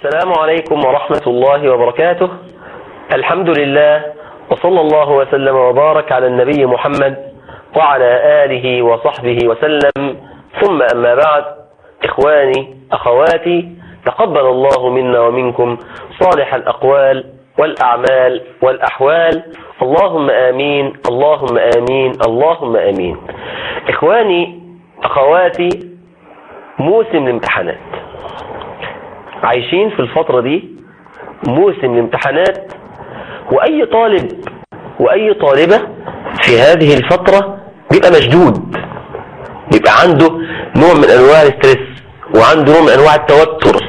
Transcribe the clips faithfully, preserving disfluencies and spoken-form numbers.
السلام عليكم ورحمة الله وبركاته. الحمد لله، وصلى الله وسلم وبارك على النبي محمد وعلى آله وصحبه وسلم، ثم أما بعد. إخواني أخواتي، تقبل الله منا ومنكم صالح الأقوال والأعمال والأحوال، اللهم آمين اللهم آمين اللهم آمين. إخواني أخواتي، موسم الامتحانات، عايشين في الفترة دي موسم الامتحانات، وأي طالب وأي طالبة في هذه الفترة بيبقى مشدود، بيبقى عنده نوع من أنواع الستريس وعنده نوع من أنواع التوتر.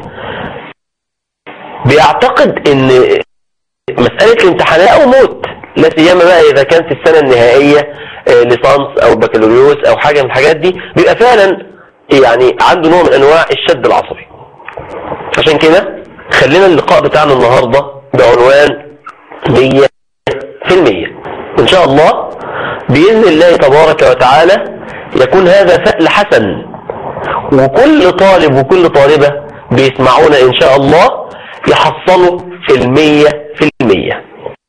بيعتقد إن مسألة الامتحانات أو موت، لا سيما بقى إذا كان في السنة النهائية ليسانس أو بكالوريوس أو حاجة من الحاجات دي، بيبقى فعلا يعني عنده نوع من أنواع الشد العصبي. عشان كده خلينا اللقاء بتاعنا النهاردة بعنوان مية في المية. إن شاء الله بإذن الله تبارك وتعالى يكون هذا فأل حسن، وكل طالب وكل طالبة بيسمعونا إن شاء الله يحصلوا في المية في المية.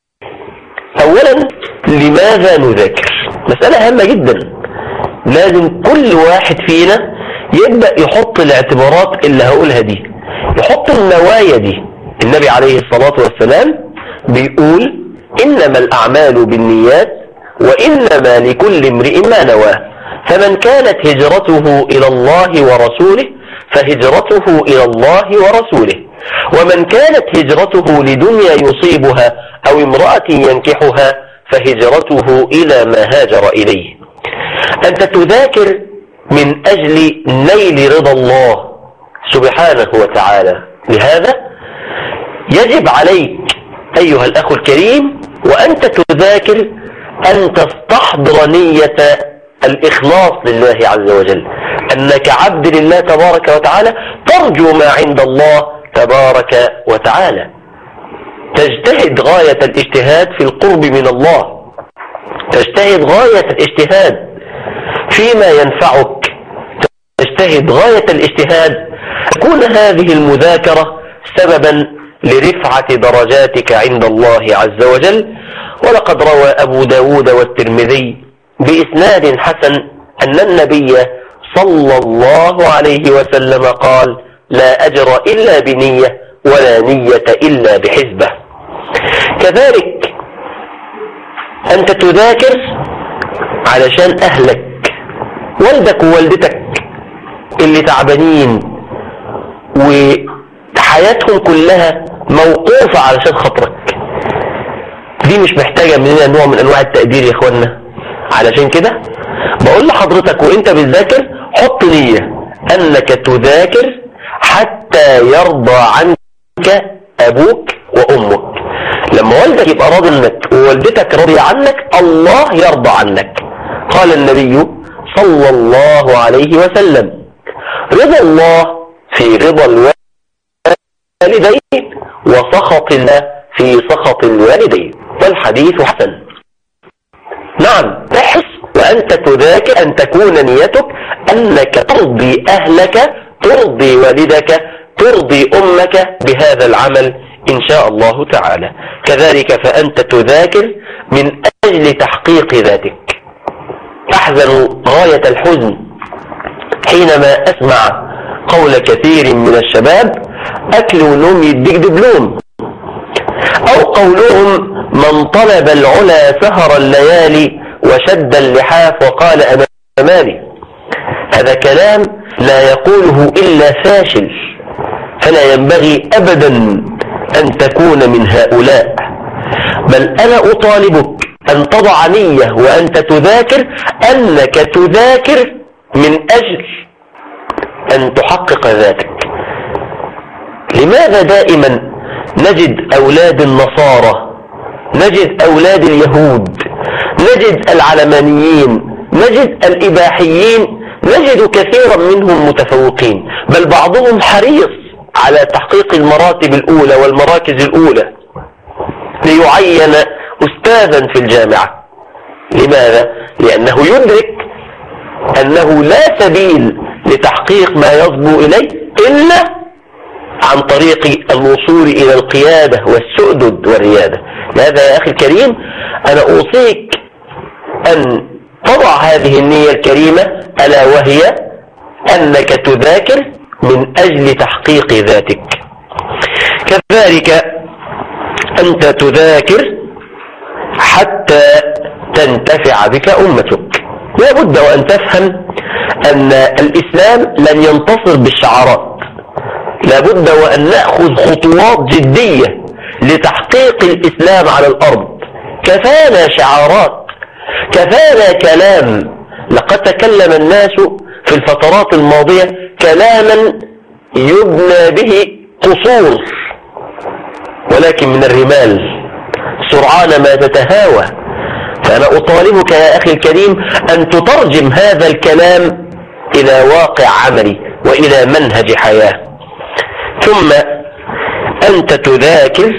أولا، لماذا نذاكر؟ مسألة هامة جدا، لازم كل واحد فينا يبدأ يحط الاعتبارات اللي هقولها دي، يحط النوايا دي. النبي عليه الصلاة والسلام بيقول: إنما الأعمال بالنيات وإنما لكل امرئ ما نواه، فمن كانت هجرته إلى الله ورسوله فهجرته إلى الله ورسوله، ومن كانت هجرته لدنيا يصيبها أو امرأة ينكحها فهجرته إلى ما هاجر إليه. أنت تذاكر من أجل نيل رضا الله سبحانه وتعالى. لهذا يجب عليك أيها الأخ الكريم وأنت تذاكر أن تستحضر نية الإخلاص لله عز وجل، أنك عبد لله تبارك وتعالى، ترجو ما عند الله تبارك وتعالى، تجتهد غاية الاجتهاد في القرب من الله، تجتهد غاية الاجتهاد فيما ينفعك، تجتهد غاية الاجتهاد، تكون هذه المذاكرة سببا لرفعة درجاتك عند الله عز وجل. ولقد روى أبو داود والترمذي بإسناد حسن أن النبي صلى الله عليه وسلم قال: لا أجر إلا بنية ولا نية إلا بحسبة. كذلك أنت تذاكر علشان أهلك، والدك ووالدتك اللي تعبانين وحياتهم كلها موقوفة علشان خاطرك، دي مش محتاجة مننا نوع من أنواع التقدير يا إخوانا. علشان كده بقول لحضرتك وإنت بتذاكر حط نية أنك تذاكر حتى يرضى عنك أبوك وأمك. لما والدك يبقى راضي عنك ووالدتك راضي عنك، الله يرضى عنك. قال النبي صلى الله عليه وسلم: رضا الله في رضا الوالدين وسخط الله في سخط الوالدين، والحديث حسن. نعم، تحس وأنت تذاكر أن تكون نيتك أنك ترضي أهلك، ترضي والدك، ترضي أمك بهذا العمل إن شاء الله تعالى. كذلك فأنت تذاكر من أجل تحقيق ذاتك. أحزن غاية الحزن حينما أسمع قول كثير من الشباب: أكل ونوم يديك دبلوم، أو قولهم: من طلب العلا سهر الليالي وشد اللحاف وقال أنا مالي. هذا كلام لا يقوله إلا فاشل، فلا ينبغي أبدا أن تكون من هؤلاء. بل أنا أطالبك أن تضع نية وأنت تذاكر أنك تذاكر من أجل أن تحقق ذاتك. لماذا دائما نجد أولاد النصارى، نجد أولاد اليهود، نجد العلمانيين، نجد الإباحيين، نجد كثيرا منهم متفوقين، بل بعضهم حريص على تحقيق المراتب الأولى والمراكز الأولى ليعين أستاذا في الجامعة. لماذا؟ لأنه يدرك أنه لا سبيل لتحقيق ما يصبو إليه إلا عن طريق الوصول إلى القيادة والسؤدد والريادة. لهذا يا أخي الكريم أنا أوصيك أن تضع هذه النية الكريمة، ألا وهي أنك تذاكر من أجل تحقيق ذاتك. كذلك أنت تذاكر حتى تنتفع بك أمتك. لا بد وأن تفهم أن الإسلام لن ينتصر بالشعارات، لا بد وأن نأخذ خطوات جدية لتحقيق الإسلام على الأرض. كفانا شعارات، كفانا كلام. لقد تكلم الناس في الفترات الماضية كلاما يبنى به قصور، ولكن من الرمال سرعان ما تتهاوى. فأنا أطالبك يا أخي الكريم أن تترجم هذا الكلام إلى واقع عملي وإلى منهج حياة. ثم أنت تذاكر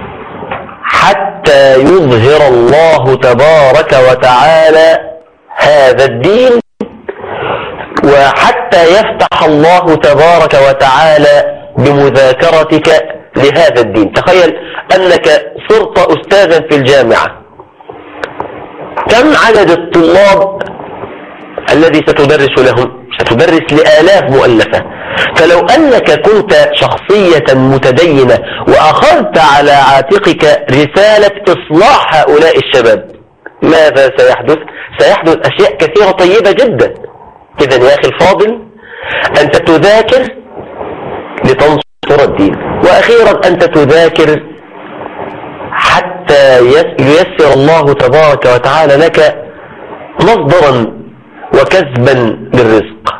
حتى يظهر الله تبارك وتعالى هذا الدين، وحتى يفتح الله تبارك وتعالى بمذاكرتك لهذا الدين. تخيل أنك صرت أستاذا في الجامعة، كم عدد الطلاب الذي ستدرس لهم؟ ستدرس لآلاف مؤلفة. فلو أنك كنت شخصية متدينة وأخذت على عاتقك رسالة إصلاح هؤلاء الشباب، ماذا سيحدث؟ سيحدث أشياء كثيرة طيبة جدا. إذن يا أخي الفاضل أنت تذاكر لتنصر الدين، وأخيرا أنت تذاكر حتى ييسر الله تبارك وتعالى لك مصدرا وكسبا للرزق.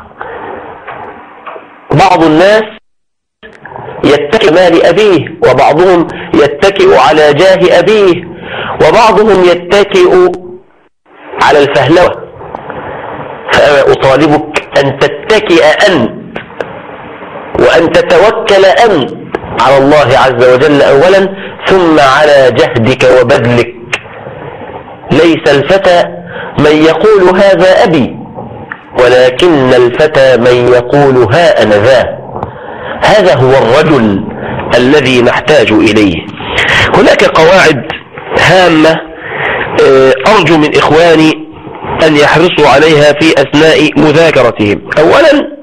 بعض الناس يتكئ مال أبيه، وبعضهم يتكئ على جاه أبيه، وبعضهم يتكئ على الفهلوة. فأنا أطالبك أن تتكئ أنت وأن تتوكل أنت على الله عز وجل أولا، ثم على جهدك وبذلك. ليس الفتى من يقول هذا أبي، ولكن الفتى من يقول ها أنا ذا. هذا هو الرجل الذي نحتاج إليه. هناك قواعد هامة أرجو من إخواني أن يحرصوا عليها في أثناء مذاكرتهم. أولا،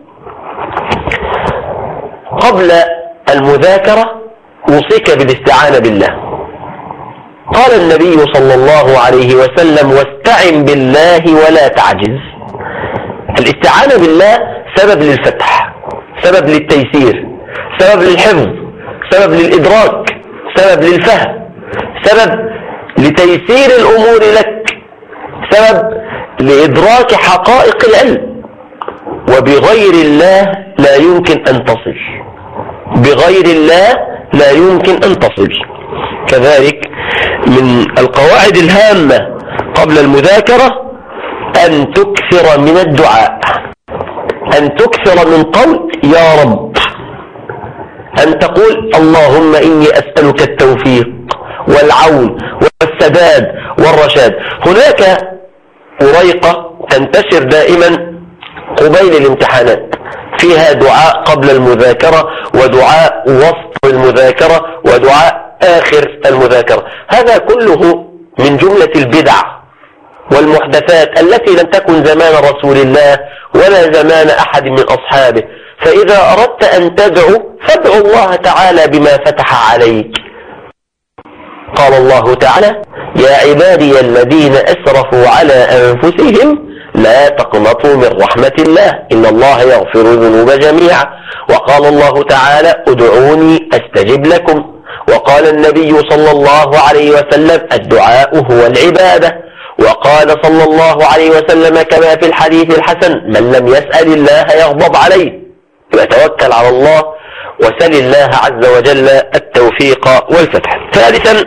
قبل المذاكرة أوصيك بالاستعانة بالله. قال النبي صلى الله عليه وسلم: واستعن بالله ولا تعجز. الاستعانة بالله سبب للفتح، سبب للتيسير، سبب للحفظ، سبب للإدراك، سبب للفهم، سبب لتيسير الأمور لك، سبب لإدراك حقائق العلم. وبغير الله لا يمكن أن تصل، بغير الله لا يمكن أن تصل. كذلك من القواعد الهامة قبل المذاكرة أن تكثر من الدعاء، أن تكثر من قول يا رب، أن تقول اللهم إني أسألك التوفيق والعون والسداد والرشاد. هناك وريقة تنتشر دائما قبيل الامتحانات فيها دعاء قبل المذاكرة، ودعاء وسط المذاكرة، ودعاء آخر المذاكرة. هذا كله من جملة البدع والمحدثات التي لم تكن زمان رسول الله ولا زمان أحد من أصحابه. فإذا أردت أن تدعو فادعو الله تعالى بما فتح عليك. قال الله تعالى: يا عبادي الذين أسرفوا على أنفسهم لا تقنطوا من رحمة الله إن الله يغفر الذنوب جميعا. وقال الله تعالى: ادعوني أستجب لكم. وقال النبي صلى الله عليه وسلم: الدعاء هو العبادة. وقال صلى الله عليه وسلم كما في الحديث الحسن: من لم يسأل الله يغضب عليه. وتوكل على الله وسل الله عز وجل التوفيق والفتح. ثالثا،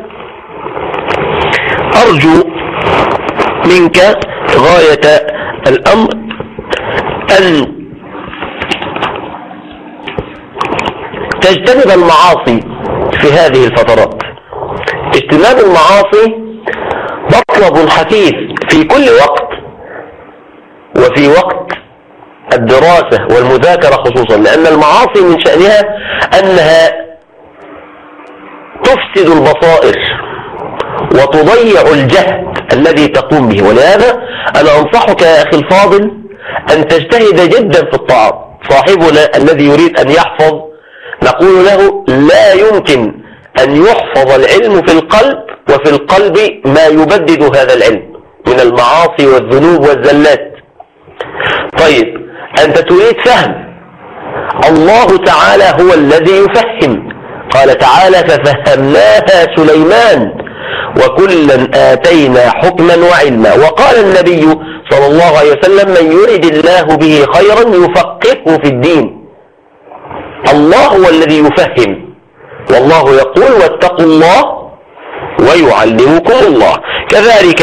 أرجو منك غاية الأمر أن تجتنب المعاصي في هذه الفترات. اجتناب المعاصي مطلب حثيث في كل وقت، وفي وقت الدراسة والمذاكرة خصوصا، لأن المعاصي من شأنها أنها تفسد البصائر وتضيع الجهد الذي تقوم به. ولهذا أنا أنصحك يا أخي الفاضل أن تجتهد جدا في الطاعات. صاحبنا الذي يريد أن يحفظ نقول له لا يمكن أن يحفظ العلم في القلب وفي القلب ما يبدد هذا العلم من المعاصي والذنوب والزلات. طيب أنت تريد فهم، الله تعالى هو الذي يفهم. قال تعالى ففهمناها سليمان وكلا آتينا حكما وعلما. وقال النبي صلى الله عليه وسلم من يرد الله به خيرا يفقهه في الدين. الله هو الذي يفهم، والله يقول واتقوا الله ويعلمكم الله. كذلك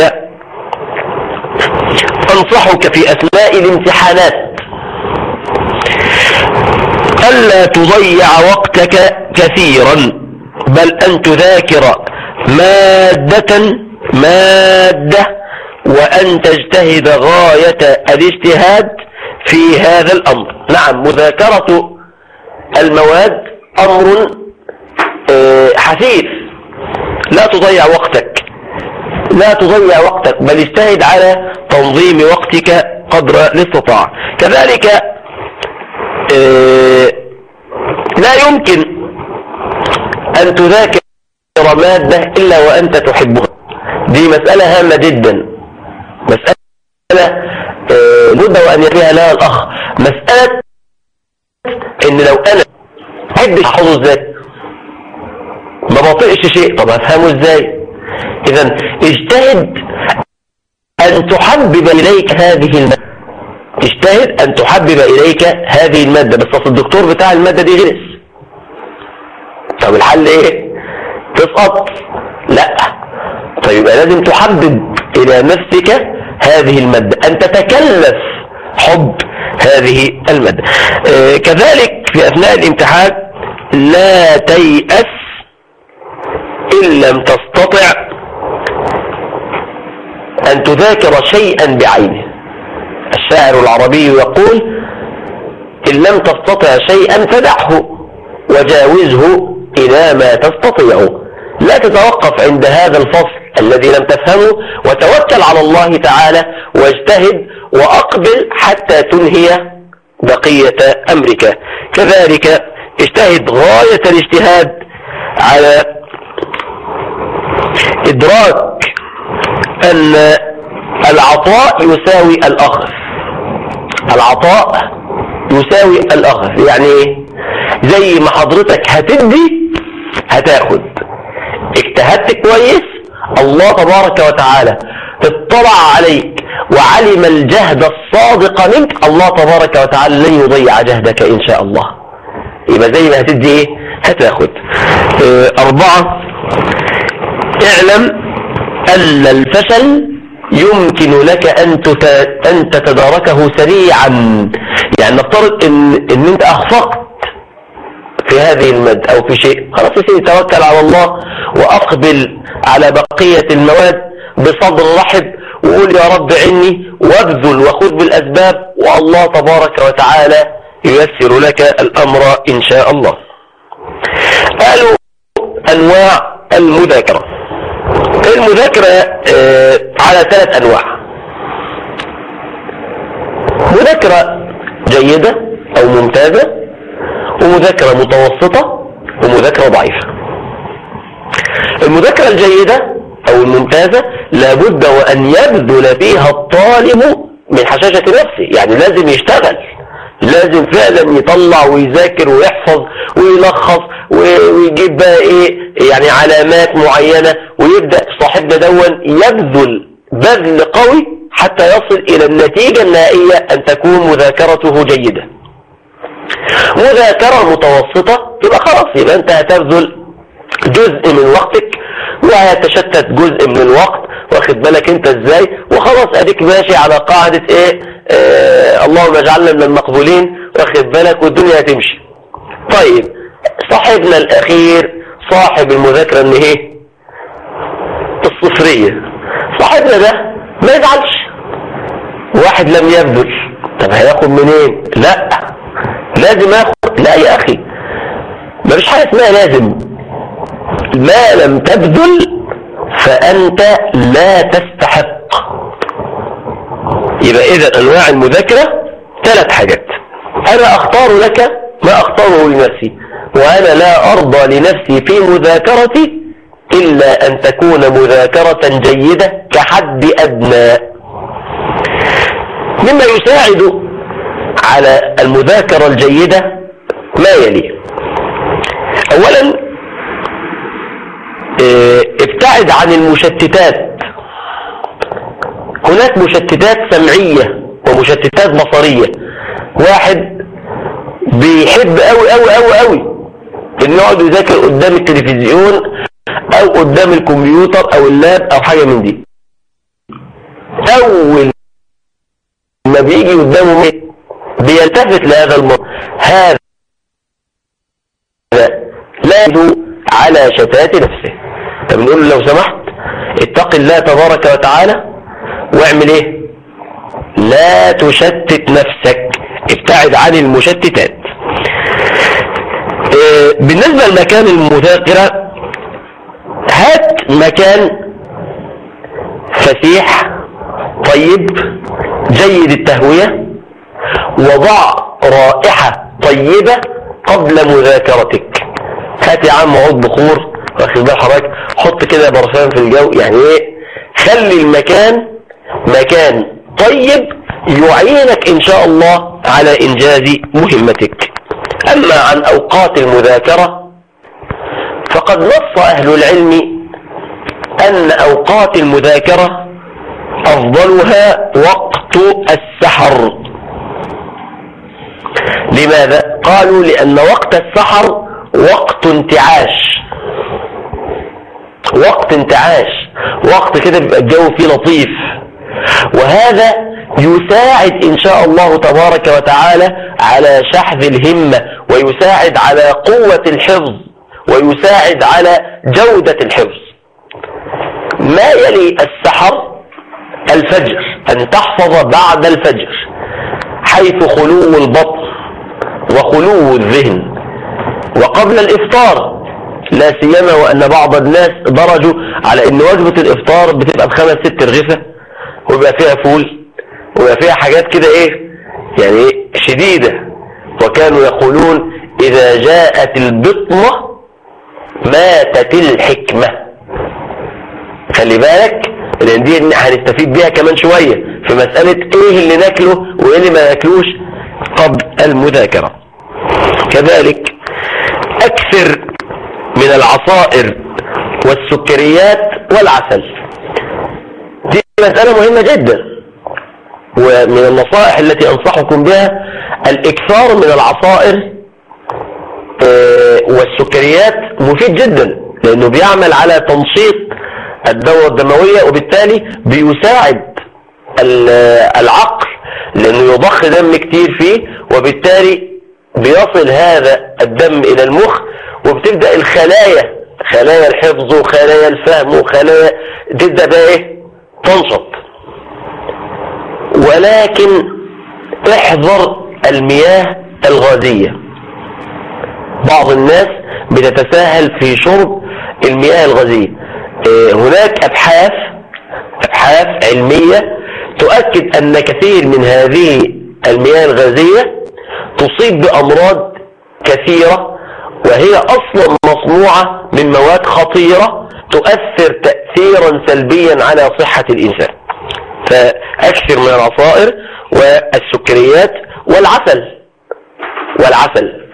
أنصحك في أثناء الامتحانات ألا تضيع وقتك كثيرا، بل أن تذاكر مادة مادة وأن تجتهد غاية الاجتهاد في هذا الأمر. نعم، مذاكرة المواد أمر حثيث، لا تضيع وقتك لا تضيع وقتك بل اجتهد على تنظيم وقتك قدر الاستطاعة. كذلك لا يمكن أن تذاكر مادة إلا وأنت تحبها. دي مسألة هامة جدا، مسألة بد وأن يريها لها الأخ. مسألة إن لو أنا أحبش أحفظه إزاي، ما بطيقش شيء، طب أفهمه إزاي؟ إذن اجتهد أن تحبب إليك هذه المادة، اجتهد أن تحبب إليك هذه المادة. بس أصل الدكتور بتاع المادة دي غلس، طب الحل إيه؟ تسقط؟ لا. طيب لازم تحبب إلى نفسك هذه المادة، أن تتكلف حب هذه المادة. آه كذلك في أثناء الامتحان لا تيأس إن لم تستطع أن تذاكر شيئا بعينه. الشاعر العربي يقول إن لم تستطع شيئا فدعه وجاوزه إلى ما تستطيع. لا تتوقف عند هذا الفصل الذي لم تفهمه، وتوكل على الله تعالى واجتهد وأقبل حتى تنهي بقية أمرك. كذلك اجتهد غاية الاجتهاد على إدراك أن العطاء يساوي الأخذ. العطاء يساوي الأخذ، يعني زي ما حضرتك هتدي هتاخد. اجتهدت كويس، الله تبارك وتعالى اطلع عليك وعلم الجهد الصادق منك، الله تبارك وتعالى لن يضيع جهدك إن شاء الله. يبقى زي ما هتدي ايه هتاخد. اه أربعة، اعلم أن الفشل يمكن لك أن أن تتداركه سريعا. يعني نفترض إن, إن أنت أخفقت في هذه المادة أو في شيء، خلاص يا سيدي توكل على الله وأقبل على بقية المواد بصدر رحب، وقول يا رب عني، وابذل وخذ بالأسباب، والله تبارك وتعالى ييسر لك الأمر إن شاء الله. قالوا أنواع المذاكرة. المذاكرة آه على ثلاث أنواع: مذاكرة جيدة أو ممتازة، ومذاكرة متوسطة، ومذاكرة ضعيفة. المذاكرة الجيدة أو الممتازة لابد وأن يبذل فيها الطالب من حشاشة نفسه، يعني لازم يشتغل، لازم فعلا يطلع ويذاكر ويحفظ ويلخص ويجيب بقى ايه يعني علامات معينة، ويبدأ صاحبنا دون يبذل بذل قوي حتى يصل الى النتيجة النهائية ان تكون مذاكرته جيدة. مذاكرة متوسطة يبقى خلاص، يبقى انت هتبذل جزء من وقتك وهيتشتت جزء من الوقت، واخد بالك انت ازاي، وخلاص اديك ماشي على قاعدة ايه آه اللهم اجعلنا من المقبولين، واخد بالك، والدنيا هتمشي. طيب صاحبنا الاخير صاحب المذاكرة ان ايه الصفرية، صاحبنا ده ما يزعلش، واحد لم يبذل طب هياخد منين؟ لا لازم اخد. لا يا اخي مفيش حاجه اسمها لازم. ما لم تبذل فانت لا تستحق. يبقى اذا انواع المذاكره ثلاث حاجات. انا اختار لك ما اختاره لنفسي، وانا لا ارضى لنفسي في مذاكرتي الا ان تكون مذاكره جيده كحد ادنى. مما يساعد على المذاكرة الجيدة ما يلي. اولا ابتعد عن المشتتات. هناك مشتتات سمعية ومشتتات بصرية. واحد بيحب قوي قوي قوي قوي انه يقعد يذاكر قدام التلفزيون او قدام الكمبيوتر او اللاب او حاجة من دي. اول ما بيجي قدامه بيلتفت لهذا الموضوع، هذا لا يدو على شتات نفسه. فبنقول له لو سمحت اتق الله تبارك وتعالى واعمل ايه؟ لا تشتت نفسك، ابتعد عن المشتتات. اه بالنسبة لمكان المذاكرة، هات مكان فسيح طيب جيد التهوية، وضع رائحة طيبة قبل مذاكرتك. هات يا عم عود بخور، واخد بال حضرتك، حط كده برفان في الجو، يعني ايه، خلي المكان مكان طيب يعينك ان شاء الله على انجاز مهمتك. اما عن اوقات المذاكرة فقد نص اهل العلم ان اوقات المذاكرة افضلها وقت السحر. لماذا؟ قالوا لان وقت السحر وقت انتعاش، وقت انتعاش، وقت كده بيبقى الجو فيه لطيف، وهذا يساعد ان شاء الله تبارك وتعالى على شحذ الهمة، ويساعد على قوة الحفظ، ويساعد على جودة الحفظ. ما يلي السحر الفجر، ان تحفظ بعد الفجر حيث خلو البطن وخلو الذهن، وقبل الافطار، لا سيما وان بعض الناس درجوا على ان وجبة الافطار بتبقى بخمس ست رغيفة، ويبقى فيها فول، ويبقى فيها حاجات كده ايه يعني ايه شديدة، وكانوا يقولون اذا جاءت البطنة ماتت الحكمة. خلي بالك لان دي هنستفيد بيها كمان شوية في مسألة ايه اللي ناكله وايه اللي ما ناكلوش قبل المذاكرة. كذلك اكثر من العصائر والسكريات والعسل. دي مسألة مهمة جدا، ومن النصائح التي انصحكم بها الاكثار من العصائر والسكريات مفيد جدا، لانه بيعمل على تنشيط الدورة الدموية، وبالتالي بيساعد العقل لانه يضخ دم كتير فيه، وبالتالي بيصل هذا الدم الى المخ، وبتبدأ الخلايا، خلايا الحفظ وخلايا الفهم وخلايا تبدأ بقى ايه تنشط. ولكن احذر المياه الغازية. بعض الناس بتتساهل في شرب المياه الغازية. هناك ابحاث ابحاث علمية تؤكد ان كثير من هذه المياه الغازية تصيب بامراض كثيرة، وهي اصلا مصنوعة من مواد خطيرة تؤثر تأثيرا سلبيا على صحة الانسان. فاكثر من العصائر والسكريات والعسل والعسل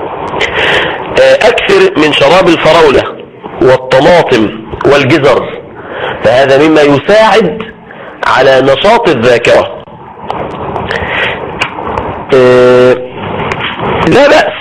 اكثر من شراب الفراولة والطماطم والجزر، فهذا مما يساعد على نشاط الذاكرة. لا بأس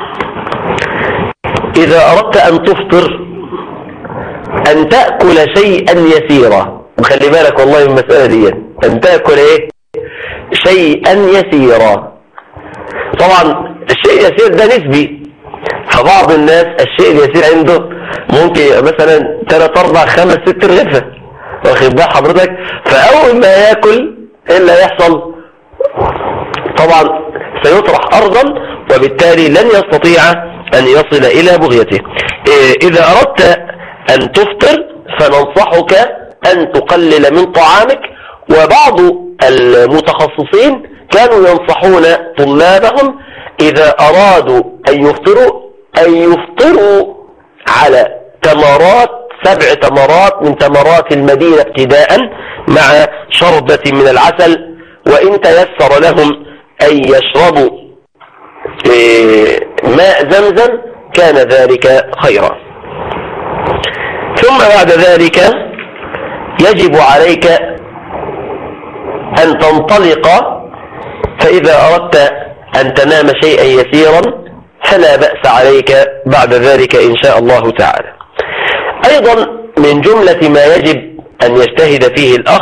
إذا أردت أن تفطر أن تأكل شيئا يسيرا، وخلي بالك والله من المسألة دي، أن تأكل إيه شيئا يسيرا. طبعا الشيء اليسير ده نسبي، فبعض الناس الشيء اليسير عنده ممكن مثلا ثلاث اربع خمس ست رغيفة، واخد بال حضرتك، فاول ما ياكل ايه اللي هيحصل؟ طبعا سيطرح أرضا، وبالتالي لن يستطيع أن يصل إلى بغيته. إذا أردت أن تفطر فننصحك أن تقلل من طعامك. وبعض المتخصصين كانوا ينصحون طلابهم إذا أرادوا أن يفطروا أن يفطروا على تمرات، سبع تمرات من تمرات المدينة ابتداء مع شربة من العسل، وإن تيسر لهم أن يشربوا ماء زمزم كان ذلك خيرا. ثم بعد ذلك يجب عليك أن تنطلق، فإذا أردت أن تنام شيئا يسيرا فلا بأس عليك بعد ذلك إن شاء الله تعالى. أيضا من جملة ما يجب أن يجتهد فيه الأخ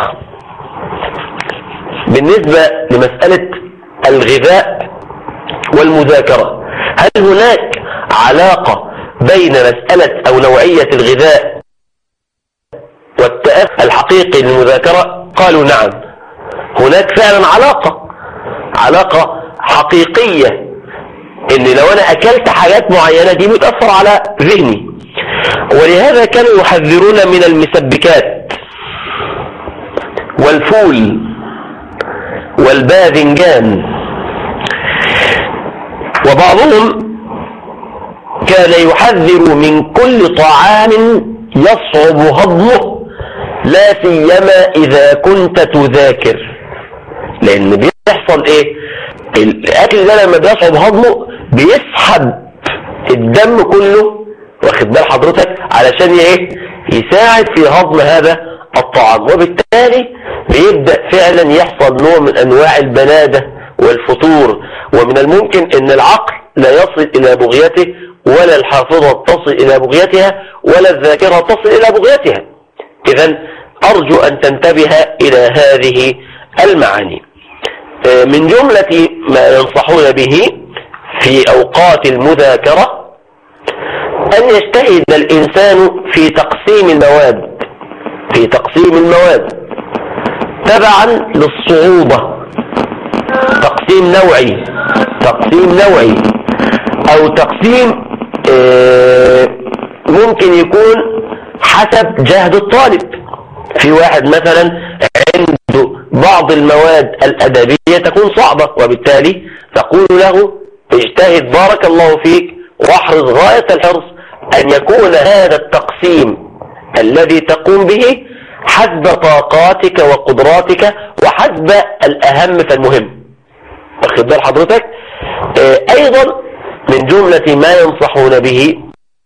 بالنسبة لمسألة الغذاء والمذاكرة، هل هناك علاقة بين مسألة أو نوعية الغذاء والتأثير الحقيقي للمذاكرة؟ قالوا نعم، هناك فعلا علاقة علاقة حقيقية، إن لو أنا أكلت حاجات معينة دي بتأثر على ذهني. ولهذا كانوا يحذرون من المسبكات والفول والباذنجان، وبعضهم كان يحذر من كل طعام يصعب هضمه، لا سيما إذا كنت تذاكر، لأن بيحصل إيه؟ الأكل ده لما بيصعب هضمه بيسحب الدم كله، واخد بال حضرتك، علشان إيه؟ يساعد في هضم هذا الطعام، وبالتالي بيبدأ فعلا يحصل نوع من أنواع البلادة والفتور، ومن الممكن أن العقل لا يصل إلى بغيته، ولا الحافظة تصل إلى بغيتها، ولا الذاكرة تصل إلى بغيتها. إذن أرجو أن تنتبه إلى هذه المعاني. من جملة ما ينصحون به في أوقات المذاكرة أن يجتهد الإنسان في تقسيم المواد في تقسيم المواد تبعا للصعوبة، تقسيم نوعي تقسيم نوعي أو تقسيم ممكن يكون حسب جهد الطالب. في واحد مثلا عنده بعض المواد الأدبية تكون صعبة، وبالتالي تقول له اجتهد بارك الله فيك واحرص غاية الحرص أن يكون هذا التقسيم الذي تقوم به حسب طاقاتك وقدراتك وحسب الأهم فالمهم. واخد بال حضرتك؟ أيضا من جملة ما ينصحون به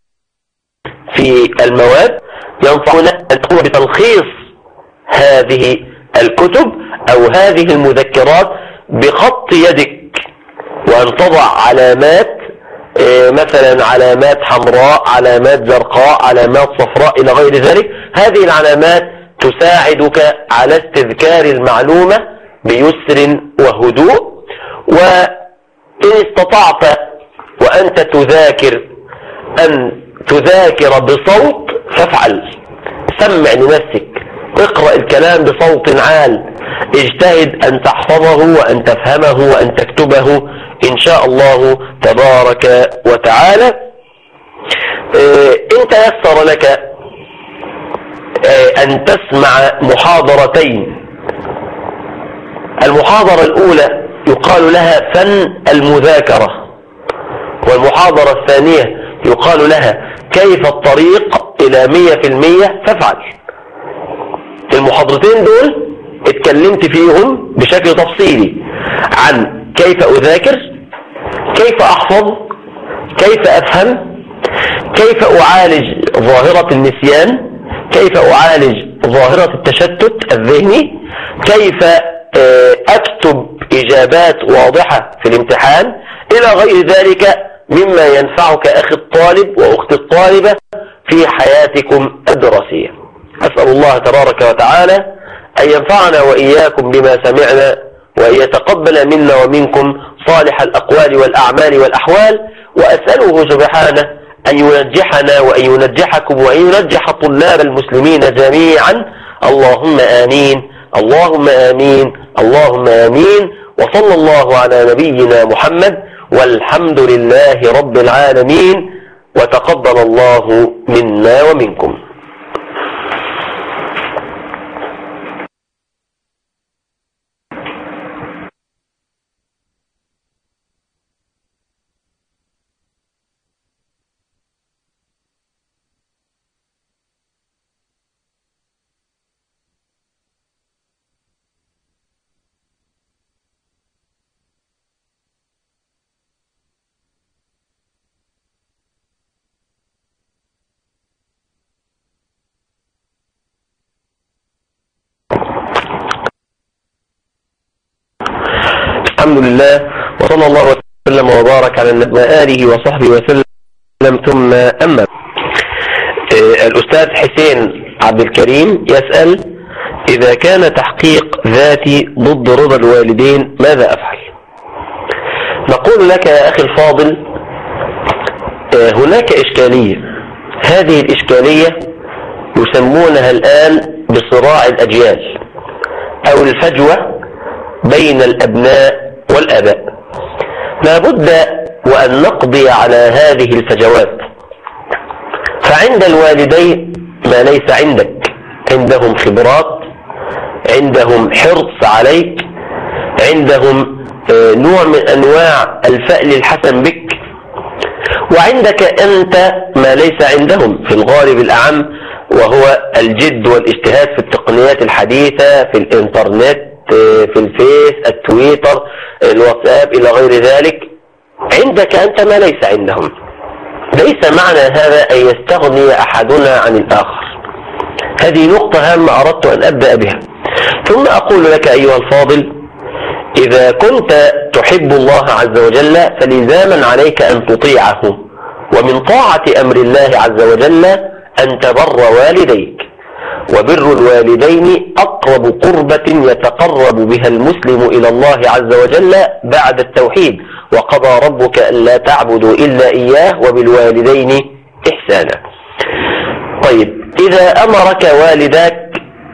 في المواد ينصحون أن تقوم بتلخيص هذه الكتب أو هذه المذكرات بخط يدك، وأن تضع علامات، مثلا علامات حمراء، علامات زرقاء، علامات صفراء إلى غير ذلك. هذه العلامات تساعدك على استذكار المعلومة بيسر وهدوء. وإن استطعت وأنت تذاكر أن تذاكر بصوت فافعل، سمع لنفسك، اقرأ الكلام بصوت عال، اجتهد أن تحفظه وأن تفهمه وأن تكتبه إن شاء الله تبارك وتعالى. إن تيسر لك أن تسمع محاضرتين، المحاضرة الأولى يقال لها فن المذاكرة، والمحاضرة الثانية يقال لها كيف الطريق إلى مية في المية، فافعل. المحاضرتين دول اتكلمت فيهم بشكل تفصيلي عن كيف أذاكر، كيف أحفظ، كيف أفهم، كيف أعالج ظاهرة النسيان، كيف أعالج ظاهرة التشتت الذهني، كيف أكتب إجابات واضحة في الامتحان، إلى غير ذلك مما ينفعك أخي الطالب وأختي الطالبة في حياتكم الدراسية. أسأل الله تبارك وتعالى أن ينفعنا وإياكم بما سمعنا، وأن يتقبل منا ومنكم صالح الأقوال والأعمال والأحوال، وأسأله سبحانه أن ينجحنا وأن ينجحكم وأن ينجح طلاب المسلمين جميعا. اللهم آمين، اللهم آمين، اللهم آمين. وصلى الله على نبينا محمد، والحمد لله رب العالمين، وتقبل الله منا ومنكم. الحمد لله، وصلى الله وسلم وبارك على النبي وآله وصحبه وسلم، ثم أما. الأستاذ حسين عبد الكريم يسأل: إذا كان تحقيق ذاتي ضد رضا الوالدين ماذا أفعل؟ نقول لك يا أخي الفاضل، هناك إشكالية، هذه الإشكالية يسمونها الآن بصراع الأجيال أو الفجوة بين الأبناء والآباء. لابد وأن نقضي على هذه الفجوات. فعند الوالدين ما ليس عندك، عندهم خبرات، عندهم حرص عليك، عندهم نوع من أنواع الفأل الحسن بك، وعندك أنت ما ليس عندهم في الغالب الأعم، وهو الجد والاجتهاد في التقنيات الحديثة، في الإنترنت، في الفيس، التويتر، الواتساب إلى غير ذلك. عندك أنت ما ليس عندهم. ليس معنى هذا أن يستغني أحدنا عن الآخر. هذه نقطة هامة أردت أن أبدأ بها. ثم أقول لك أيها الفاضل، إذا كنت تحب الله عز وجل فلزاما عليك أن تطيعه، ومن طاعة أمر الله عز وجل أن تبر والديك، وبر الوالدين أقرب قربة يتقرب بها المسلم إلى الله عز وجل بعد التوحيد، وقضى ربك ألا تعبدوا إلا إياه وبالوالدين إحسانا. طيب، إذا أمرك والداك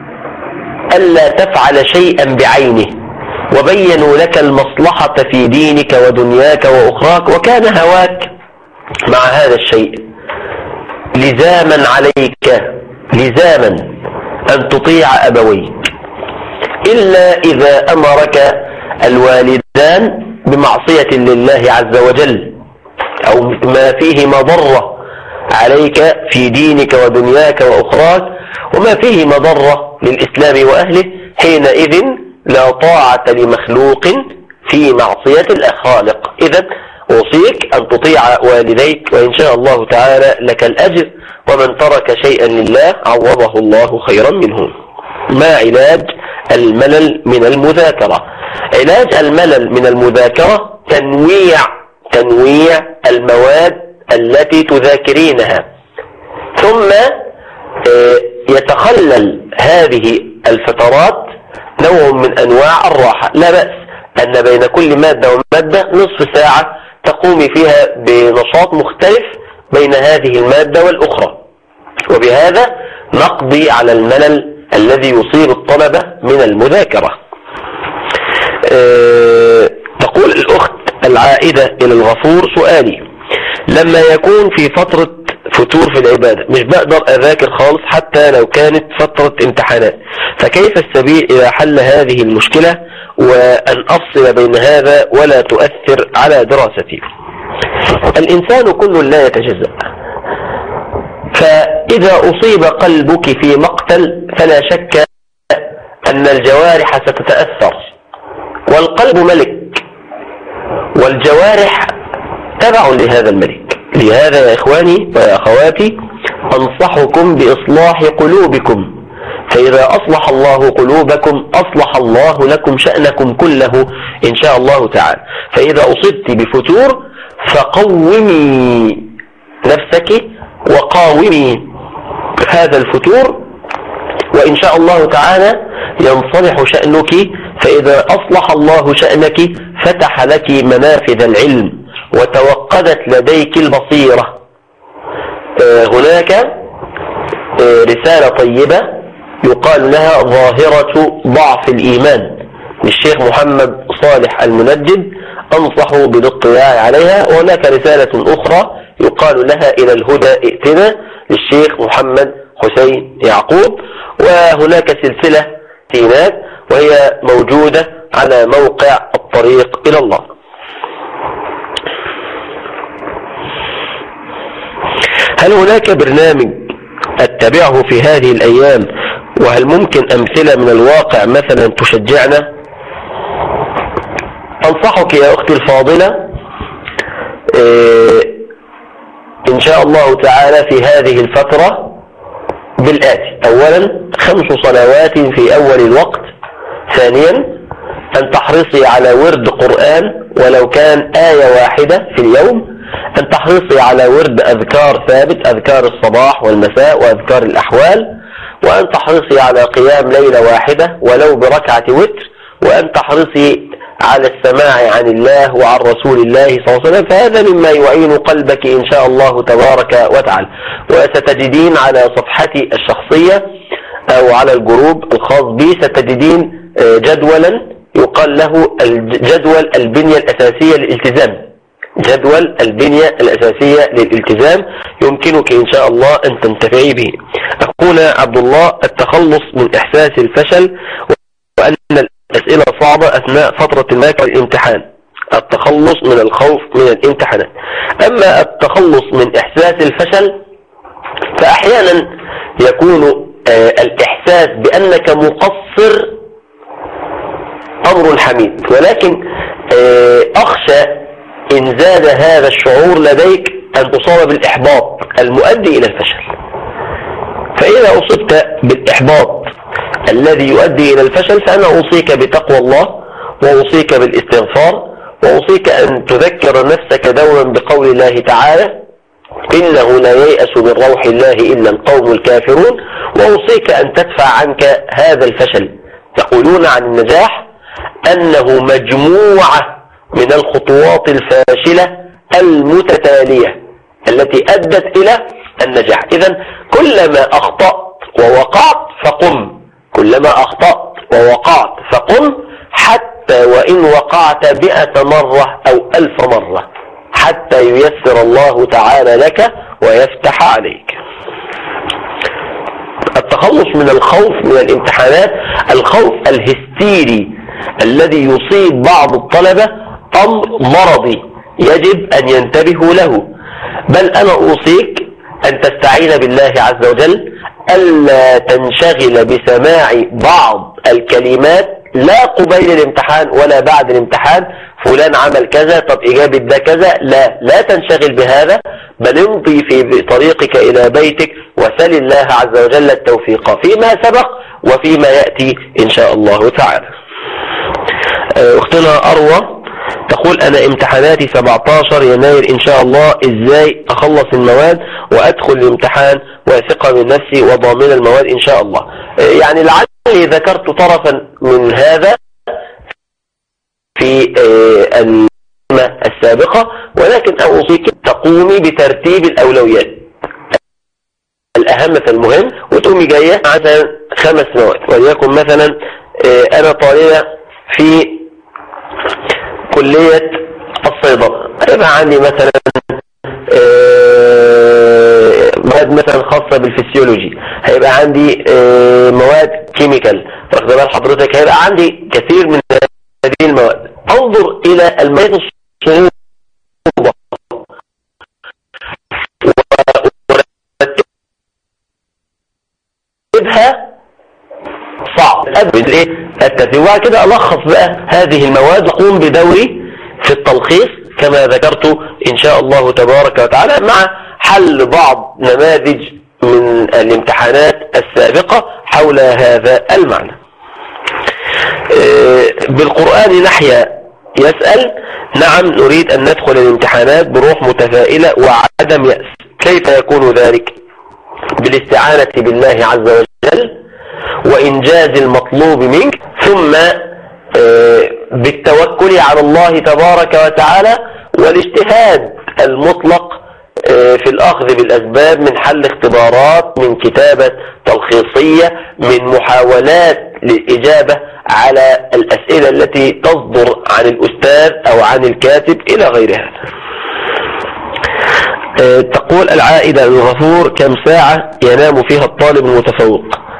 ألا تفعل شيئا بعينه وبينوا لك المصلحة في دينك ودنياك وأخراك، وكان هواك مع هذا الشيء، لزاما عليك لزاما أن تطيع أبويك، إلا إذا أمرك الوالدان بمعصية لله عز وجل أو ما فيه مضرة عليك في دينك ودنياك وأخراك، وما فيه مضرة للإسلام وأهله، حينئذ لا طاعة لمخلوق في معصية الخالق. إذا أوصيك أن تطيع والديك، وإن شاء الله تعالى لك الأجر، ومن ترك شيئا لله عوضه الله خيرا منه. ما علاج الملل من المذاكرة؟ علاج الملل من المذاكرة تنويع تنويع المواد التي تذاكرينها، ثم يتخلل هذه الفترات نوع من أنواع الراحة. لا بأس أن بين كل مادة ومادة نصف ساعة تقومي فيها بنشاط مختلف بين هذه المادة والأخرى، وبهذا نقضي على الملل الذي يصيب الطلبة من المذاكرة. أه تقول الأخت العائدة إلى الغفور: سؤالي، لما يكون في فترة فتور في العبادة مش بقدر أذاكر خالص حتى لو كانت فترة امتحانات، فكيف السبيل إلى حل هذه المشكلة وأن أفصل بين هذا ولا تؤثر على دراستي؟ الإنسان كل لا يتجزأ، فإذا أصيب قلبك في مقتل فلا شك أن الجوارح ستتأثر، والقلب ملك والجوارح تبع لهذا الملك. لهذا يا إخواني ويا أخواتي أنصحكم بإصلاح قلوبكم، فإذا أصلح الله قلوبكم أصلح الله لكم شأنكم كله إن شاء الله تعالى. فإذا أصبت بفتور فقومي نفسك وقاومي هذا الفتور، وإن شاء الله تعالى ينصلح شأنك. فإذا أصلح الله شأنك فتح لك منافذ العلم وتوقدت لديك البصيرة. هناك رسالة طيبة يقال لها ظاهرة ضعف الإيمان للشيخ محمد صالح المنجد أنصح بالاطلاع عليها. وهناك رسالة أخرى يقال لها إلى الهدى ائتنا للشيخ محمد حسين يعقوب. وهناك سلسلة تينات وهي موجودة على موقع الطريق إلى الله. هل هناك برنامج أتبعه في هذه الأيام؟ وهل ممكن أمثلة من الواقع مثلا تشجعنا؟ أنصحك يا أختي الفاضلة إن شاء الله تعالى في هذه الفترة بالآتي: أولا خمس صلوات في أول الوقت. ثانيا أن تحرصي على ورد قرآن ولو كان آية واحدة في اليوم. أن تحرصي على ورد أذكار ثابت، أذكار الصباح والمساء وأذكار الأحوال. وأن تحرصي على قيام ليلة واحدة ولو بركعة وتر. وأن تحرصي على السماع عن الله وعن رسول الله صلى الله عليه وسلم، فهذا مما يعين قلبك إن شاء الله تبارك وتعالى. وستجدين على صفحتي الشخصية أو على الجروب الخاص بي ستجدين جدولا يقال له جدول البنية الأساسية للالتزام. جدول البنية الأساسية للالتزام يمكنك إن شاء الله أن تنتفعي به. أخونا عبد الله: التخلص من إحساس الفشل وأن الأسئلة صعبة أثناء فترة الماك والامتحان. التخلص من الخوف من الامتحانات. أما التخلص من إحساس الفشل فأحيانا يكون آه الإحساس بأنك مقصر أمر حميد، ولكن آه أخشى إن زاد هذا الشعور لديك أن تصاب بالإحباط المؤدي إلى الفشل. فإذا أصبت بالإحباط الذي يؤدي إلى الفشل فأنا أوصيك بتقوى الله، وأوصيك بالاستغفار، وأوصيك أن تذكر نفسك دوما بقول الله تعالى: إنه لا ييأس من روح الله إلا القوم الكافرون. وأوصيك أن تدفع عنك هذا الفشل. يقولون عن النجاح أنه مجموعة من الخطوات الفاشلة المتتالية التي أدت إلى النجاح. إذن كلما أخطأت ووقعت فقم، كلما أخطأت ووقعت فقم، حتى وإن وقعت مئة مرة أو ألف مرة، حتى ييسر الله تعالى لك ويفتح عليك. التخلص من الخوف من الامتحانات. الخوف الهستيري الذي يصيب بعض الطلبة أمر مرضي يجب أن ينتبهوا له. بل أنا أوصيك أن تستعين بالله عز وجل ألا تنشغل بسماع بعض الكلمات لا قبيل الامتحان ولا بعد الامتحان. فلان عمل كذا، طب إجابة ده كذا. لا لا تنشغل بهذا، بل امضي في طريقك إلى بيتك وسل الله عز وجل التوفيق فيما سبق وفيما يأتي إن شاء الله تعالى. أختنا أروى تقول: أنا امتحاناتي سبعة عشر يناير إن شاء الله، إزاي أخلص المواد وأدخل الامتحان واثقة من نفسي وضامن المواد إن شاء الله؟ يعني لعلي ذكرت طرفا من هذا في الكلمة السابقة، ولكن أوصيك تقومي بترتيب الأولويات الأهم فالمهم، وتقومي جاية مثلا خمس مواد. وليكن مثلا أنا طالبة في كلية الصيدلة، هيبقى عندي مثلا مواد مثلا خاصة بالفسيولوجي، هيبقى عندي مواد كيميكال، واخد بال حضرتك، هيبقى عندي كثير من هذه المواد. انظر إلى المواد الصعوبة ورتبها صعب أبدا إيه الترتيب. وبعد كده ألخص بقى هذه المواد وأقوم بدوري في التلخيص كما ذكرت إن شاء الله تبارك وتعالى، مع حل بعض نماذج من الامتحانات السابقة حول هذا المعنى. بالقرآن نحيا يسأل: نعم نريد أن ندخل الامتحانات بروح متفائلة وعدم يأس، كيف يكون ذلك؟ بالاستعانة بالله عز وجل وإنجاز المطلوب منك، ثم بالتوكل على الله تبارك وتعالى، والاجتهاد المطلق في الأخذ بالأسباب، من حل اختبارات، من كتابة تلخيصية، من محاولات للإجابة على الأسئلة التي تصدر عن الأستاذ أو عن الكاتب إلى غيرها. تقول العائدة الغفور: كم ساعة ينام فيها الطالب المتفوق؟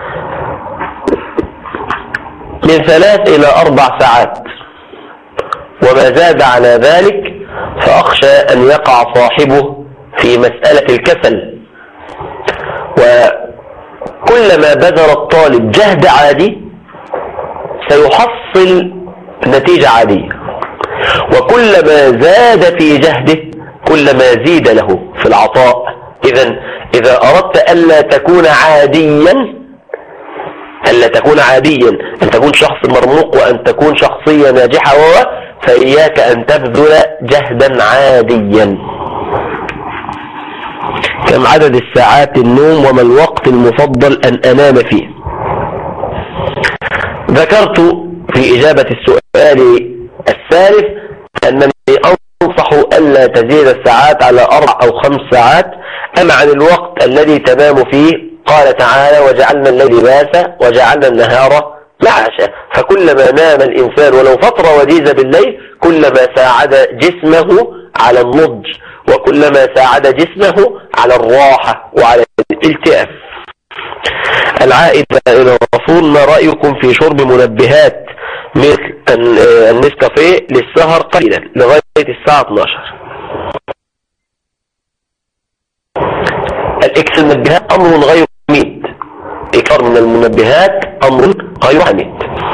من ثلاث إلى أربع ساعات، وما زاد على ذلك فأخشى أن يقع صاحبه في مسألة الكسل. وكلما بذل الطالب جهد عادي سيحصل نتيجة عادية، وكلما زاد في جهده كلما زيد له في العطاء. إذن إذا أردت ألا تكون عاديا ألا تكون عاديا أن تكون شخص مرموق وأن تكون شخصية ناجحة، فإياك أن تبذل جهدا عاديا. كم عدد الساعات النوم وما الوقت المفضل أن أنام فيه؟ ذكرت في إجابة السؤال الثالث أنني أنصح ألا تزيد الساعات على أربع أو خمس ساعات. أما عن الوقت الذي تنام فيه قال تعالى: وجعلنا الليل لباسا وجعلنا النهار معاشا. فكلما نام الإنسان ولو فترة وجيزة بالليل كلما ساعد جسمه على النضج، وكلما ساعد جسمه على الراحة وعلى الالتئام. العائدة إلى الغفور: ما رأيكم في شرب منبهات مثل النسكافيه للسهر قليلا لغاية الساعة اثنتي عشرة؟ الإكس المنبهات أمر غير حميد، إكثار من المنبهات أمر غير حميد.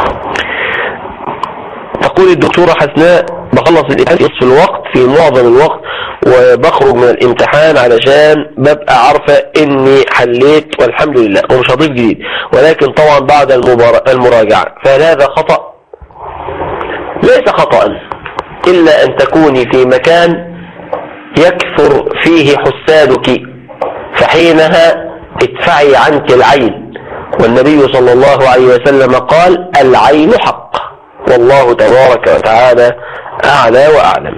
تقول الدكتورة حسناء: بخلص الامتحان في نصف الوقت في معظم الوقت، وبخرج من الامتحان علشان ببقى عارفة اني حليت والحمد لله، ومش هضيف جديد، ولكن طبعا بعد المراجعة. فهل هذا خطأ؟ ليس خطأ، إلا أن تكوني في مكان يكثر فيه حسادك، فحينها ادفعي عنك العين. والنبي صلى الله عليه وسلم قال: العين حق، والله تبارك وتعالى أعلى وأعلم.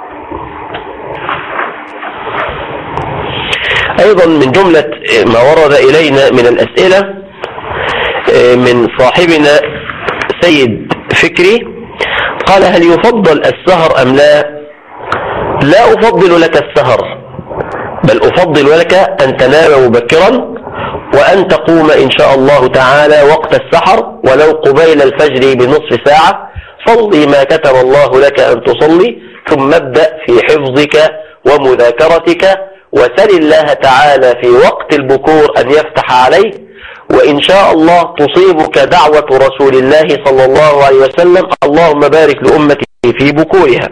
أيضا من جملة ما ورد إلينا من الأسئلة من صاحبنا سيد فكري، قال: هل يفضل السهر أم لا؟ لا أفضل لك السهر، بل أفضل لك أن تنام مبكرا وأن تقوم إن شاء الله تعالى وقت السحر ولو قبيل الفجر بنصف ساعة. صلي ما كتب الله لك أن تصلي، ثم ابدأ في حفظك ومذاكرتك، وسل الله تعالى في وقت البكور أن يفتح عليك، وإن شاء الله تصيبك دعوة رسول الله صلى الله عليه وسلم: اللهم بارك لأمتي في بكورها.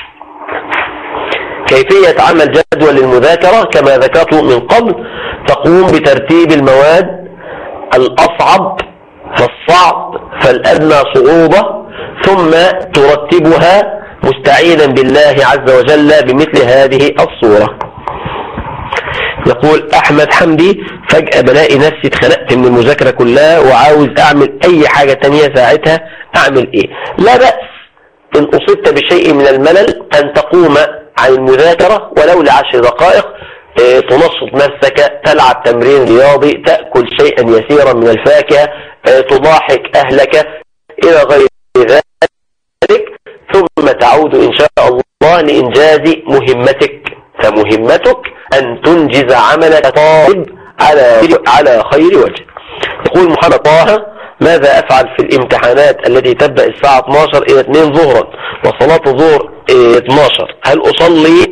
كيفية عمل جدول المذاكرة كما ذكرت من قبل: تقوم بترتيب المواد، الأصعب فالصعب فالأدنى صعوبة، ثم ترتبها مستعينا بالله عز وجل بمثل هذه الصورة. يقول أحمد حمدي: فجأة بلاقي نفسي اتخنقت من المذاكرة كلها وعاوز أعمل أي حاجة تانية ساعتها، أعمل إيه؟ لا بأس إن أصبت بشيء من الملل أن تقوم عن المذاكرة ولو لعشر دقائق، اه تنشط نفسك، تلعب تمرين رياضي، تأكل شيئا يسيرا من الفاكهة، اه تضاحك أهلك إلى غير ذلك، ثم تعود إن شاء الله لإنجاز مهمتك. فمهمتك أن تنجز عملك طالب على على خير وجه. يقول محمد طه: ماذا أفعل في الامتحانات التي تبدأ الساعة اثنتي عشرة إلى اثنين ظهرا وصلاة الظهر اثنتي عشرة؟ هل أصلي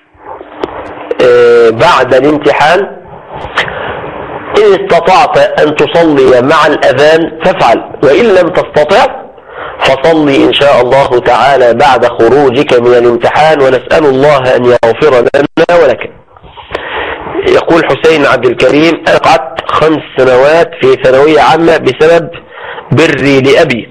بعد الامتحان؟ إن استطعت أن تصلي مع الأذان فافعل، وإن لم تستطع فصلي إن شاء الله تعالى بعد خروجك من الامتحان، ونسأل الله أن يغفر لنا ولك. يقول حسين عبد الكريم: أنا قعدت خمس سنوات في ثانوية عامة بسبب بري لأبي،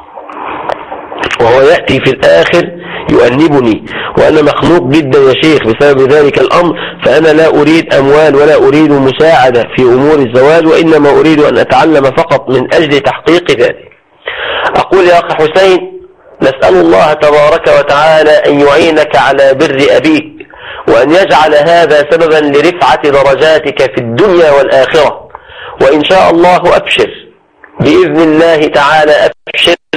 وهو يأتي في الآخر يؤنبني، وأنا مخنوق جدا يا شيخ بسبب ذلك الأمر، فأنا لا أريد أموال ولا أريد مساعدة في أمور الزواج، وإنما أريد أن أتعلم فقط من أجل تحقيق ذلك. أقول يا أخي حسين: نسأل الله تبارك وتعالى أن يعينك على بر أبيك، وأن يجعل هذا سببا لرفعة درجاتك في الدنيا والآخرة، وإن شاء الله أبشر بإذن الله تعالى، أبشر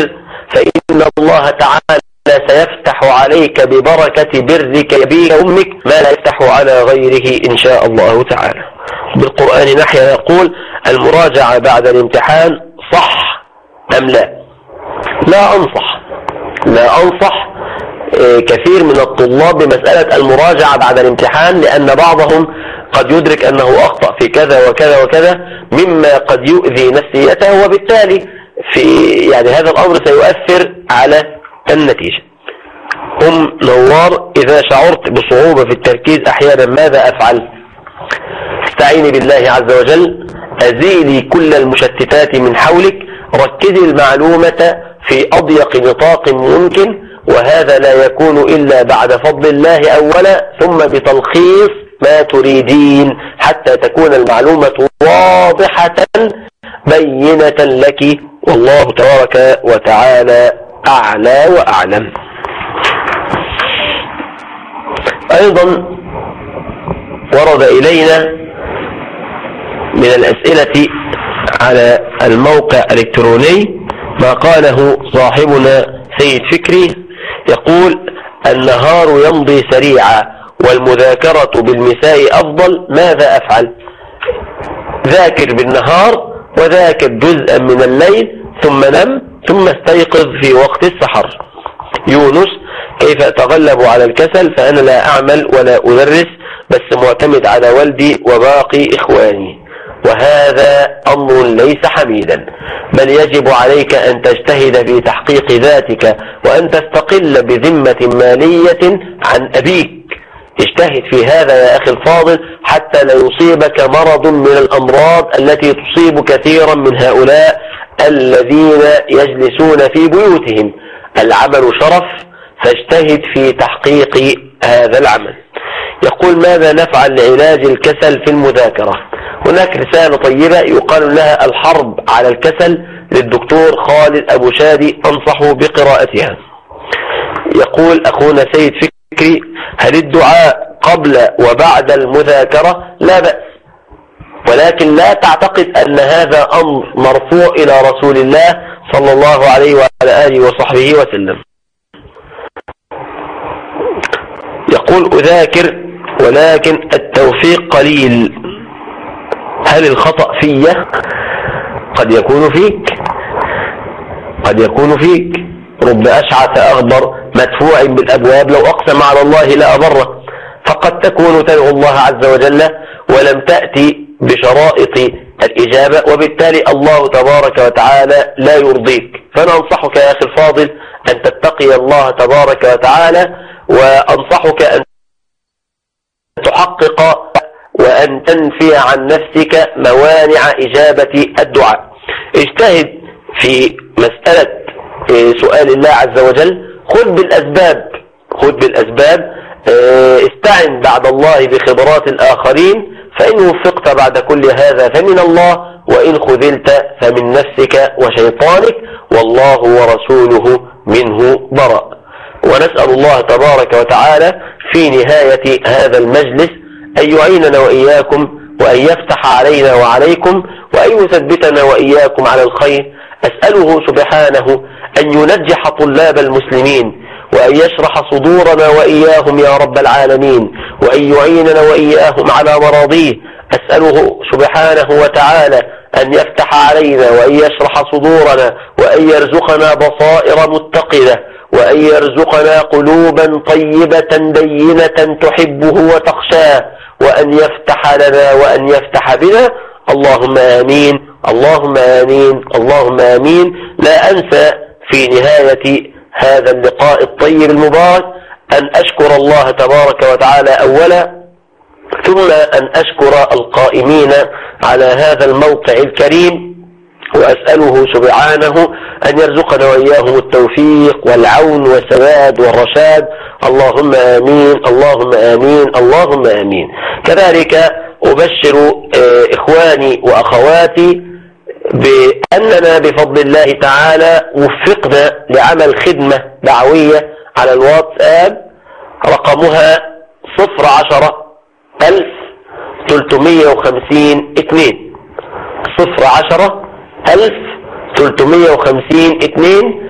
الله تعالى سيفتح عليك ببركة برك بك أمك ما لا يفتح على غيره إن شاء الله تعالى. بالقرآن نحيا يقول: المراجعة بعد الامتحان صح أم لا؟ لا أنصح لا أنصح كثير من الطلاب بمسألة المراجعة بعد الامتحان، لأن بعضهم قد يدرك أنه أخطأ في كذا وكذا وكذا مما قد يؤذي نفسيته، وبالتالي في يعني هذا الأمر سيؤثر على النتيجة. أم نوار: إذا شعرت بصعوبة في التركيز أحيانا ماذا أفعل؟ استعيني بالله عز وجل، أزيلي كل المشتتات من حولك، ركزي المعلومة في أضيق نطاق ممكن، وهذا لا يكون إلا بعد فضل الله أولا، ثم بتلخيص ما تريدين حتى تكون المعلومة واضحة بينة لك، والله تبارك وتعالى أعلى وأعلم. أيضا ورد إلينا من الأسئلة على الموقع الإلكتروني ما قاله صاحبنا سيد فكري، يقول: النهار يمضي سريعا والمذاكرة بالمساء أفضل، ماذا أفعل؟ ذاكر بالنهار وذاكر جزءا من الليل ثم نم ثم استيقظ في وقت السحر. يونس: كيف أتغلب على الكسل؟ فأنا لا أعمل ولا أدرس، بس معتمد على والدي وباقي إخواني، وهذا أمر ليس حميدا، بل يجب عليك أن تجتهد في تحقيق ذاتك وأن تستقل بذمة مالية عن أبيك. اجتهد في هذا يا أخي الفاضل حتى لا يصيبك مرض من الأمراض التي تصيب كثيرا من هؤلاء الذين يجلسون في بيوتهم. العمل شرف، فاجتهد في تحقيق هذا العمل. يقول: ماذا نفعل لعلاج الكسل في المذاكرة؟ هناك رسالة طيبة يقال لها الحرب على الكسل للدكتور خالد أبو شادي، أنصحه بقراءتها. يقول أخونا سيد فكري: هل الدعاء قبل وبعد المذاكرة؟ لا بأس، ولكن لا تعتقد أن هذا أمر مرفوع إلى رسول الله صلى الله عليه وعلى آله وصحبه وسلم. يقول: أذاكر ولكن التوفيق قليل، هل الخطأ فيه؟ قد يكون فيك قد يكون فيك رب أشعث أغبر مدفوع بالأبواب لو أقسم على الله لا أبره، فقد تكون تدعو الله عز وجل ولم تأتي بشرائط الإجابة، وبالتالي الله تبارك وتعالى لا يرضيك. فأنا أنصحك يا أخي الفاضل أن تتقي الله تبارك وتعالى، وأنصحك أن تحقق وأن تنفي عن نفسك موانع إجابة الدعاء. اجتهد في مسألة سؤال الله عز وجل، خذ بالأسباب خذ بالأسباب استعن بعد الله بخبرات الآخرين، فإن وفقت بعد كل هذا فمن الله، وإن خذلت فمن نفسك وشيطانك، والله ورسوله منه براء. ونسأل الله تبارك وتعالى في نهاية هذا المجلس أن يعيننا وإياكم، وأن يفتح علينا وعليكم، وأن يثبتنا وإياكم على الخير. أسأله سبحانه أن ينجح طلاب المسلمين، وأن يشرح صدورنا وإياهم يا رب العالمين، وأن يعيننا وإياهم على مراضيه. أسأله سبحانه وتعالى أن يفتح علينا وأن يشرح صدورنا، وأن يرزقنا بصائر متقدة، وأن يرزقنا قلوبا طيبة دينة تحبه وتخشاه، وأن يفتح لنا وأن يفتح بنا. اللهم آمين اللهم آمين اللهم آمين. لا أنسى في نهاية هذا اللقاء الطيب المبارك أن أشكر الله تبارك وتعالى أولا، ثم أن أشكر القائمين على هذا الموقع الكريم، وأسأله سبحانه أن يرزقنا وإياهم التوفيق والعون والسداد والرشاد. اللهم آمين اللهم آمين اللهم آمين. كذلك أبشر إخواني وأخواتي بأننا بفضل الله تعالى وفقنا لعمل خدمة دعوية على الواتساب، رقمها صفر عشرة ألف تلتمية وخمسين اتنين صفر عشرة ألف تلتمية وخمسين اتنين.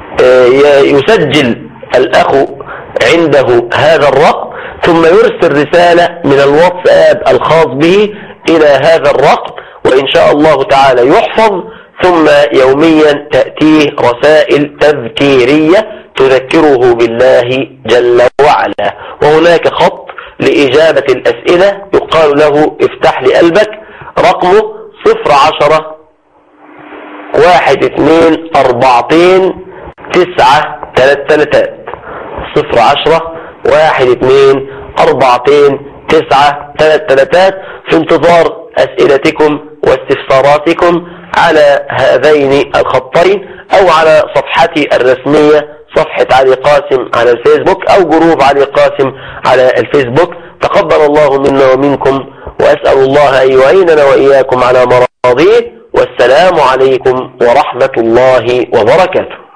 يسجل الأخ عنده هذا الرقم ثم يرسل رسالة من الواتساب الخاص به إلى هذا الرقم، وإن شاء الله تعالى يحفظ، ثم يوميا تأتيه رسائل تذكيرية تذكره بالله جل وعلا. وهناك خط لإجابة الأسئلة يقال له افتح لي قلبك، رقمه صفر عشرة واحد اثنين أربعتين تسعة تلات تلاتات، صفر عشرة واحد اثنين أربعتين تسعة تلات تلاتات. في انتظار أسئلتكم واستفساراتكم على هذين الخطين أو على صفحتي الرسمية صفحة علي قاسم على الفيسبوك أو جروب علي قاسم على الفيسبوك. تقبل الله منا ومنكم، وأسأل الله أن يعيننا وإياكم على مراضيه، والسلام عليكم ورحمة الله وبركاته.